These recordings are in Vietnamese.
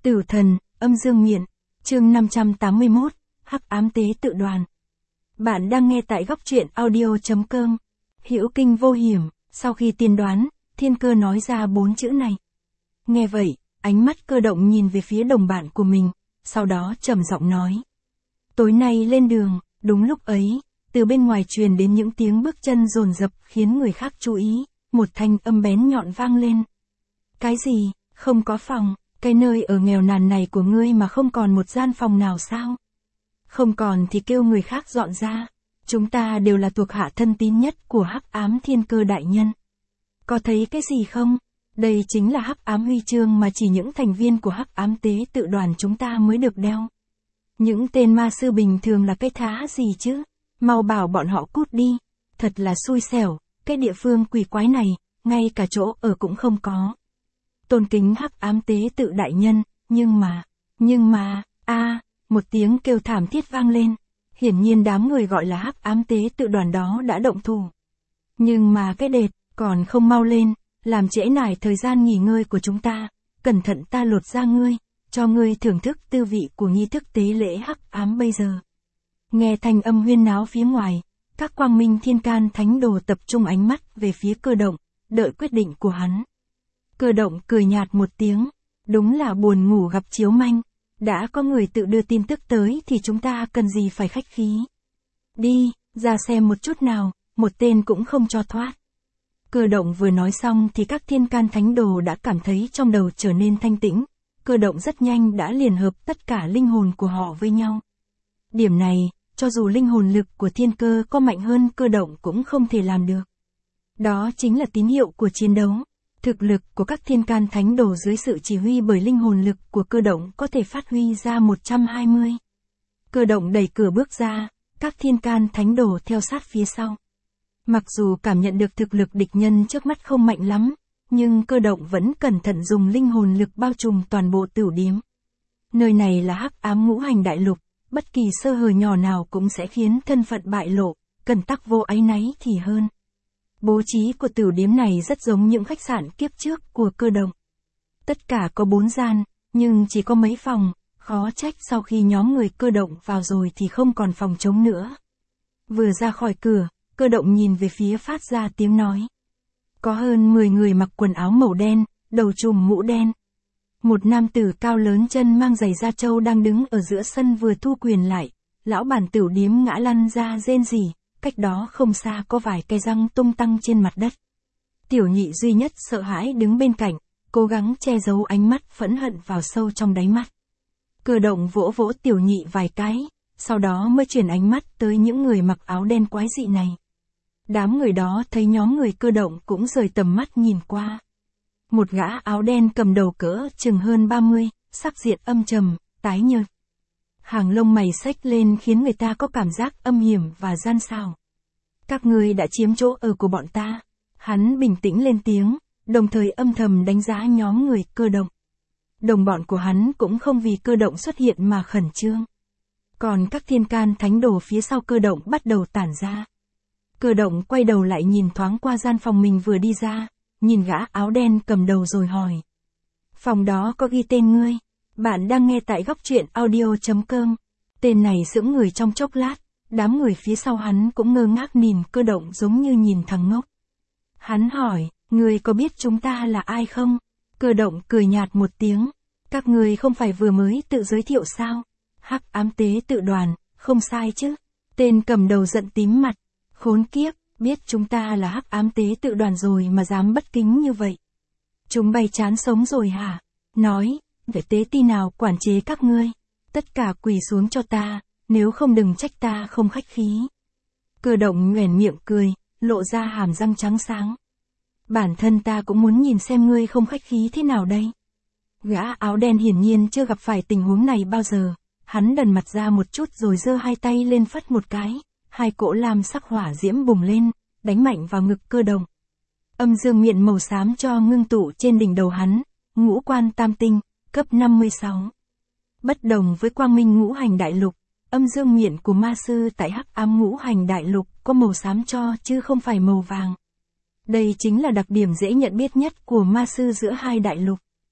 Tử thần, âm dương miện, chương 581, Hắc ám tế tự đoàn. Bạn đang nghe tại góc truyện audio.com. Hữu kinh vô hiểm, sau khi tiên đoán, Thiên Cơ nói ra 4 chữ này. Nghe vậy, ánh mắt Cơ Động nhìn về phía đồng bạn của mình, sau đó trầm giọng nói. Tối nay lên đường, đúng lúc ấy, từ bên ngoài truyền đến những tiếng bước chân dồn dập khiến người khác chú ý, một thanh âm bén nhọn vang lên. Cái gì, không có phòng, cái nơi ở nghèo nàn này của ngươi mà không còn một gian phòng nào sao? Không còn thì kêu người khác dọn ra, chúng ta đều là thuộc hạ thân tín nhất của Hắc ám Thiên Cơ đại nhân. Có thấy cái gì không? Đây chính là Hắc ám huy chương mà chỉ những thành viên của Hắc ám tế tự đoàn chúng ta mới được đeo. Những tên ma sư bình thường là cái thá gì chứ? Mau bảo bọn họ cút đi. Thật là xui xẻo, cái địa phương quỷ quái này, ngay cả chỗ ở cũng không có. Tôn kính Hắc ám tế tự đại nhân, nhưng mà, một tiếng kêu thảm thiết vang lên. Hiển nhiên đám người gọi là Hắc ám tế tự đoàn đó đã động thủ. Nhưng mà cái đệt, còn không mau lên, làm trễ nải thời gian nghỉ ngơi của chúng ta, cẩn thận ta lột da ngươi, cho ngươi thưởng thức tư vị của nghi thức tế lễ Hắc ám bây giờ. Nghe thanh âm huyên náo phía ngoài, các quang minh thiên can thánh đồ tập trung ánh mắt về phía Cơ Động, đợi quyết định của hắn. Cơ Động cười nhạt một tiếng, đúng là buồn ngủ gặp chiếu manh, đã có người tự đưa tin tức tới thì chúng ta cần gì phải khách khí. Đi, ra xem một chút nào, một tên cũng không cho thoát. Cơ Động vừa nói xong thì các thiên can thánh đồ đã cảm thấy trong đầu trở nên thanh tĩnh, Cơ Động rất nhanh đã liền hợp tất cả linh hồn của họ với nhau. Điểm này, cho dù linh hồn lực của Thiên Cơ có mạnh hơn Cơ Động cũng không thể làm được. Đó chính là tín hiệu của chiến đấu. Thực lực của các thiên can thánh đồ dưới sự chỉ huy bởi linh hồn lực của Cơ Động có thể phát huy ra 120. Cơ Động đẩy cửa bước ra, các thiên can thánh đồ theo sát phía sau. Mặc dù cảm nhận được thực lực địch nhân trước mắt không mạnh lắm, nhưng Cơ Động vẫn cẩn thận dùng linh hồn lực bao trùm toàn bộ tửu điếm. Nơi này là Hắc ám ngũ hành đại lục, bất kỳ sơ hở nhỏ nào cũng sẽ khiến thân phận bại lộ, cần tắc vô áy náy thì hơn. Bố trí của tửu điếm này rất giống những khách sạn kiếp trước của Cơ Động. Tất cả có 4 gian, nhưng chỉ có mấy phòng, khó trách sau khi nhóm người Cơ Động vào rồi thì không còn phòng trống nữa. Vừa ra khỏi cửa, Cơ Động nhìn về phía phát ra tiếng nói. Có hơn 10 người mặc quần áo màu đen, đầu trùm mũ đen. Một nam tử cao lớn chân mang giày da trâu đang đứng ở giữa sân vừa thu quyền lại, lão bản tửu điếm ngã lăn ra rên rỉ. Cách đó không xa có vài cây răng tung tăng trên mặt đất. Tiểu nhị duy nhất sợ hãi đứng bên cạnh, cố gắng che giấu ánh mắt phẫn hận vào sâu trong đáy mắt. Cơ Động vỗ vỗ tiểu nhị vài cái, sau đó mới chuyển ánh mắt tới những người mặc áo đen quái dị này. Đám người đó thấy nhóm người Cơ Động cũng rời tầm mắt nhìn qua. Một gã áo đen cầm đầu cỡ chừng hơn 30, sắc diện âm trầm, tái nhợt. Hàng lông mày xếch lên khiến người ta có cảm giác âm hiểm và gian xảo. Các ngươi đã chiếm chỗ ở của bọn ta. Hắn bình tĩnh lên tiếng, đồng thời âm thầm đánh giá nhóm người Cơ Động. Đồng bọn của hắn cũng không vì Cơ Động xuất hiện mà khẩn trương. Còn các thiên can thánh đồ phía sau Cơ Động bắt đầu tản ra. Cơ Động quay đầu lại nhìn thoáng qua gian phòng mình vừa đi ra, nhìn gã áo đen cầm đầu rồi hỏi. Phòng đó có ghi tên ngươi. Bạn đang nghe tại góc truyện audio.com. Tên này sững người trong chốc lát, đám người phía sau hắn cũng ngơ ngác nhìn Cơ Động giống như nhìn thằng ngốc. Hắn hỏi, ngươi có biết chúng ta là ai không? Cơ Động cười nhạt một tiếng. Các ngươi không phải vừa mới tự giới thiệu sao? Hắc ám tế tự đoàn, không sai chứ? Tên cầm đầu giận tím mặt. Khốn kiếp, biết chúng ta là Hắc ám tế tự đoàn rồi mà dám bất kính như vậy. Chúng bay chán sống rồi hả? Nói, để tế ti nào quản chế các ngươi. Tất cả quỳ xuống cho ta, nếu không đừng trách ta không khách khí. Cơ Động nhoẻn miệng cười, lộ ra hàm răng trắng sáng. Bản thân ta cũng muốn nhìn xem ngươi không khách khí thế nào đây. Gã áo đen hiển nhiên chưa gặp phải tình huống này bao giờ. Hắn đần mặt ra một chút rồi giơ hai tay lên phất một cái. Hai cỗ lam sắc hỏa diễm bùng lên, đánh mạnh vào ngực Cơ Động. Âm dương miện màu xám cho ngưng tụ trên đỉnh đầu hắn, ngũ quan tam tinh, cấp 56. Bất đồng với quang minh ngũ hành đại lục, âm dương miện của ma sư tại Hắc ám ngũ hành đại lục có màu xám cho chứ không phải màu vàng. Đây chính là đặc điểm dễ nhận biết nhất của ma sư giữa hai đại lục.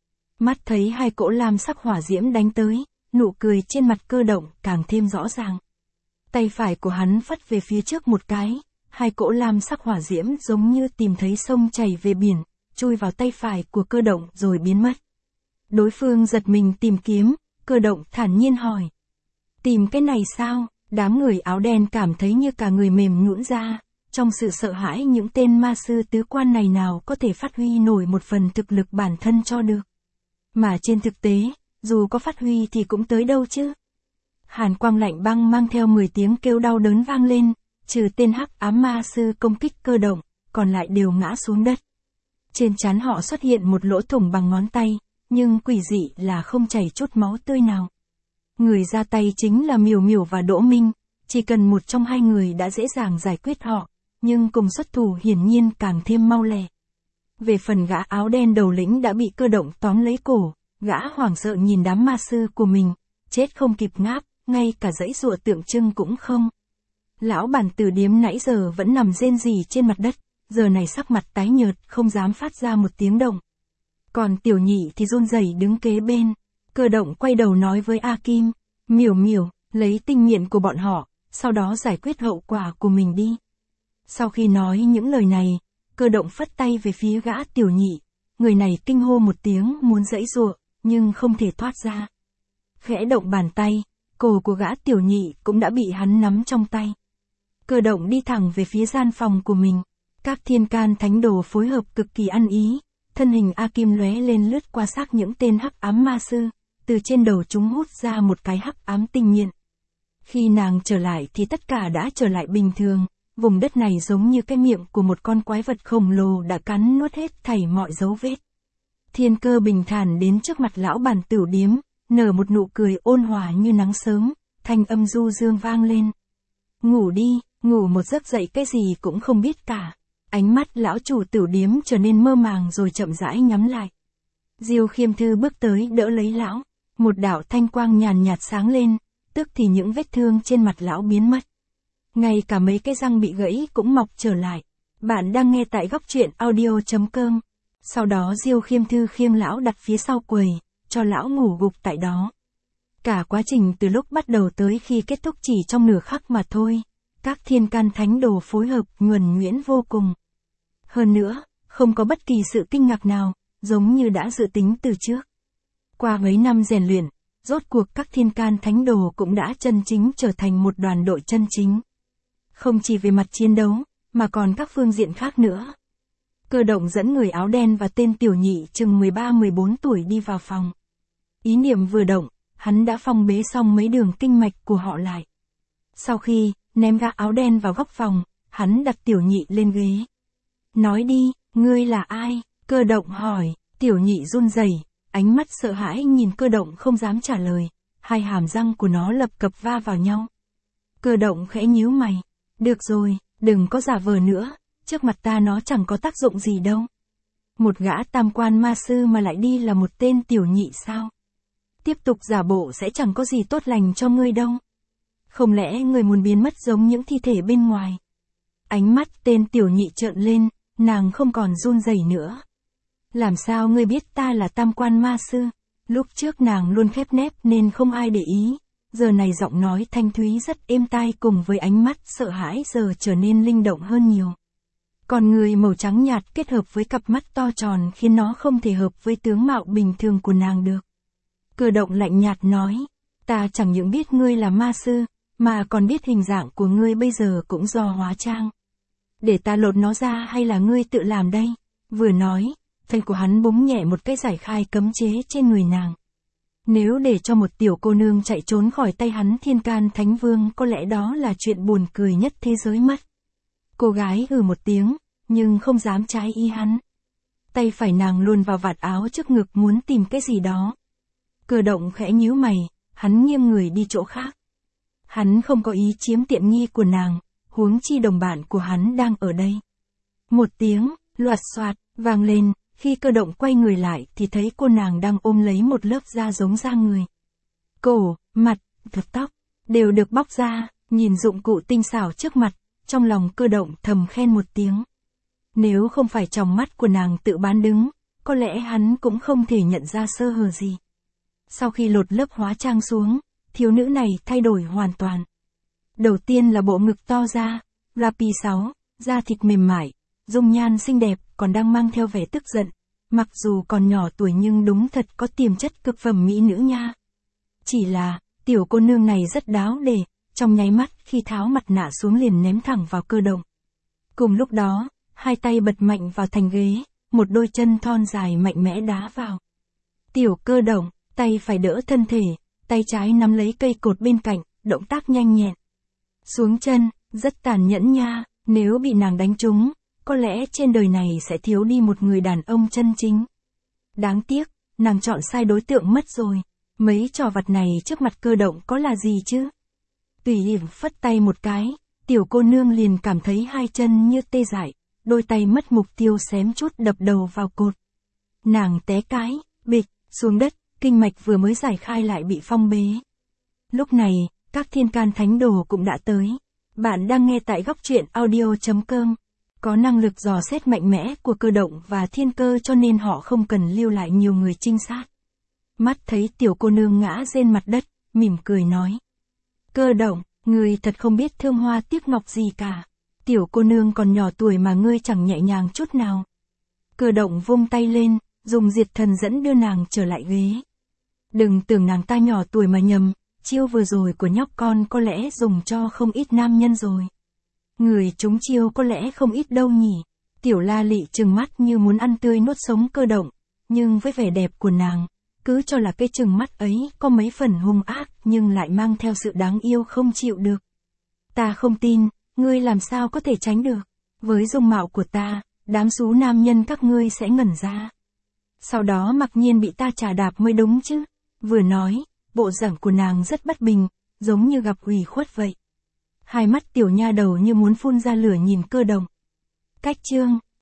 Mắt thấy hai cỗ lam sắc hỏa diễm đánh tới, nụ cười trên mặt Cơ Động càng thêm rõ ràng. Tay phải của hắn phất về phía trước một cái, hai cỗ lam sắc hỏa diễm giống như tìm thấy sông chảy về biển, chui vào tay phải của Cơ Động rồi biến mất. Đối phương giật mình tìm kiếm, Cơ Động thản nhiên hỏi. Tìm cái này sao? Đám người áo đen cảm thấy như cả người mềm nhũn ra, trong sự sợ hãi những tên ma sư tứ quan này nào có thể phát huy nổi một phần thực lực bản thân cho được. Mà trên thực tế, dù có phát huy thì cũng tới đâu chứ. Hàn quang lạnh băng mang theo 10 tiếng kêu đau đớn vang lên, trừ tên hắc ám ma sư công kích Cơ Động, còn lại đều ngã xuống đất. Trên trán họ xuất hiện một lỗ thủng bằng ngón tay, nhưng quỷ dị là không chảy chút máu tươi nào. Người ra tay chính là Miểu Miểu và Đỗ Minh, chỉ cần một trong hai người đã dễ dàng giải quyết họ, nhưng cùng xuất thủ hiển nhiên càng thêm mau lẹ. Về phần gã áo đen đầu lĩnh đã bị Cơ Động tóm lấy cổ, gã hoảng sợ nhìn đám ma sư của mình, chết không kịp ngáp, ngay cả dãy giụa tượng trưng cũng không. Lão bản Tử Điếm nãy giờ vẫn nằm rên rỉ trên mặt đất, giờ này sắc mặt tái nhợt, không dám phát ra một tiếng động. Còn Tiểu Nhị thì run rẩy đứng kế bên. Cơ Động quay đầu nói với A Kim, Miểu Miểu, lấy tinh nghiện của bọn họ, sau đó giải quyết hậu quả của mình đi. Sau khi nói những lời này, Cơ Động phất tay về phía gã Tiểu Nhị, người này kinh hô một tiếng muốn giãy giụa, nhưng không thể thoát ra. Khẽ động bàn tay, cổ của gã Tiểu Nhị cũng đã bị hắn nắm trong tay. Cơ Động đi thẳng về phía gian phòng của mình, các thiên can thánh đồ phối hợp cực kỳ ăn ý, thân hình A Kim lóe lên lướt qua xác những tên hắc ám ma sư, từ trên đầu chúng hút ra một cái hắc ám tinh nghiện. Khi nàng trở lại thì tất cả đã trở lại bình thường, vùng đất này giống như cái miệng của một con quái vật khổng lồ đã cắn nuốt hết thảy mọi dấu vết. Thiên Cơ bình thản đến trước mặt lão bản Tửu Điếm, nở một nụ cười ôn hòa như nắng sớm, thanh âm du dương vang lên. Ngủ đi, ngủ một giấc dậy cái gì cũng không biết cả. Ánh mắt lão chủ Tửu Điếm trở nên mơ màng rồi chậm rãi nhắm lại. Diêu Khiêm Thư bước tới đỡ lấy lão, một đạo thanh quang nhàn nhạt sáng lên, tức thì những vết thương trên mặt lão biến mất. Ngay cả mấy cái răng bị gãy cũng mọc trở lại. Bạn đang nghe tại góc truyện audio.com. Sau đó Diêu Khiêm Thư khiêng lão đặt phía sau quầy, cho lão ngủ gục tại đó. Cả quá trình từ lúc bắt đầu tới khi kết thúc chỉ trong nửa khắc mà thôi, các thiên can thánh đồ phối hợp nhuần nhuyễn vô cùng. Hơn nữa, không có bất kỳ sự kinh ngạc nào, giống như đã dự tính từ trước. Qua mấy năm rèn luyện, rốt cuộc các thiên can thánh đồ cũng đã chân chính trở thành một đoàn đội chân chính. Không chỉ về mặt chiến đấu, mà còn các phương diện khác nữa. Cơ Động dẫn người áo đen và tên Tiểu Nhị chừng 13-14 tuổi đi vào phòng. Ý niệm vừa động, hắn đã phong bế xong mấy đường kinh mạch của họ lại. Sau khi ném gã áo đen vào góc phòng, hắn đặt Tiểu Nhị lên ghế. Nói đi, ngươi là ai? Cơ Động hỏi. Tiểu Nhị run rẩy, ánh mắt sợ hãi nhìn Cơ Động không dám trả lời, hai hàm răng của nó lập cập va vào nhau. Cơ Động khẽ nhíu mày. Được rồi, đừng có giả vờ nữa, trước mặt ta nó chẳng có tác dụng gì đâu. Một gã tam quan ma sư mà lại đi là một tên Tiểu Nhị sao? Tiếp tục giả bộ sẽ chẳng có gì tốt lành cho ngươi đâu. Không lẽ ngươi muốn biến mất giống những thi thể bên ngoài? Ánh mắt tên Tiểu Nhị trợn lên, nàng không còn run rẩy nữa. Làm sao ngươi biết ta là tam quan ma sư? Lúc trước nàng luôn khép nép nên không ai để ý, giờ này giọng nói thanh thúy rất êm tai cùng với ánh mắt sợ hãi giờ trở nên linh động hơn nhiều. Còn người màu trắng nhạt kết hợp với cặp mắt to tròn khiến nó không thể hợp với tướng mạo bình thường của nàng được. Cơ Động lạnh nhạt nói, ta chẳng những biết ngươi là ma sư, mà còn biết hình dạng của ngươi bây giờ cũng do hóa trang. Để ta lột nó ra hay là ngươi tự làm đây? Vừa nói, tay của hắn búng nhẹ một cái giải khai cấm chế trên người nàng. Nếu để cho một tiểu cô nương chạy trốn khỏi tay hắn thiên can thánh vương có lẽ đó là chuyện buồn cười nhất thế giới mất. Cô gái một tiếng, nhưng không dám trái ý hắn. Tay phải nàng luồn vào vạt áo trước ngực muốn tìm cái gì đó. Cơ Động khẽ nhíu mày, hắn nghiêng người đi chỗ khác. Hắn không có ý chiếm tiện nghi của nàng, huống chi đồng bạn của hắn đang ở đây. Một tiếng, loạt xoạt, vang lên, khi Cơ Động quay người lại thì thấy cô nàng đang ôm lấy một lớp da giống da người. Cổ, mặt, tóc, đều được bóc ra, nhìn dụng cụ tinh xảo trước mặt, trong lòng Cơ Động thầm khen một tiếng. Nếu không phải tròng mắt của nàng tự bán đứng, có lẽ hắn cũng không thể nhận ra sơ hở gì. Sau khi lột lớp hóa trang xuống, thiếu nữ này thay đổi hoàn toàn. Đầu tiên là bộ ngực to ra, rapi 6, da thịt mềm mại, dung nhan xinh đẹp còn đang mang theo vẻ tức giận. Mặc dù còn nhỏ tuổi nhưng đúng thật có tiềm chất cực phẩm mỹ nữ nha. Chỉ là, tiểu cô nương này rất đáo để, trong nháy mắt khi tháo mặt nạ xuống liền ném thẳng vào Cơ Động. Cùng lúc đó, hai tay bật mạnh vào thành ghế, một đôi chân thon dài mạnh mẽ đá vào. Tiểu Cơ Động, tay phải đỡ thân thể, tay trái nắm lấy cây cột bên cạnh, động tác nhanh nhẹn. Xuống chân, rất tàn nhẫn nha, nếu bị nàng đánh trúng, có lẽ trên đời này sẽ thiếu đi một người đàn ông chân chính. Đáng tiếc, nàng chọn sai đối tượng mất rồi. Mấy trò vặt này trước mặt Cơ Động có là gì chứ? Tùy hiểm phất tay một cái, tiểu cô nương liền cảm thấy hai chân như tê dại, đôi tay mất mục tiêu xém chút đập đầu vào cột. Nàng té cái, bịch, xuống đất, kinh mạch vừa mới giải khai lại bị phong bế. Lúc này, các thiên can thánh đồ cũng đã tới. Bạn đang nghe tại góc truyện audio.com. Có năng lực dò xét mạnh mẽ của Cơ Động và Thiên Cơ cho nên họ không cần lưu lại nhiều người trinh sát. Mắt thấy tiểu cô nương ngã trên mặt đất, mỉm cười nói. Cơ Động, ngươi thật không biết thương hoa tiếc ngọc gì cả. Tiểu cô nương còn nhỏ tuổi mà ngươi chẳng nhẹ nhàng chút nào. Cơ Động vung tay lên, dùng diệt thần dẫn đưa nàng trở lại ghế. Đừng tưởng nàng ta nhỏ tuổi mà nhầm, chiêu vừa rồi của nhóc con có lẽ dùng cho không ít nam nhân rồi. Người trúng chiêu có lẽ không ít đâu nhỉ. Tiểu La Lị trừng mắt như muốn ăn tươi nuốt sống Cơ Động, nhưng với vẻ đẹp của nàng, cứ cho là cái trừng mắt ấy có mấy phần hung ác nhưng lại mang theo sự đáng yêu không chịu được. Ta không tin, ngươi làm sao có thể tránh được. Với dung mạo của ta, đám sú nam nhân các ngươi sẽ ngẩn ra. Sau đó mặc nhiên bị ta chà đạp mới đúng chứ. Vừa nói, bộ dạng của nàng rất bất bình, giống như gặp ủy khuất vậy. Hai mắt tiểu nha đầu như muốn phun ra lửa nhìn Cơ Động. Cách chương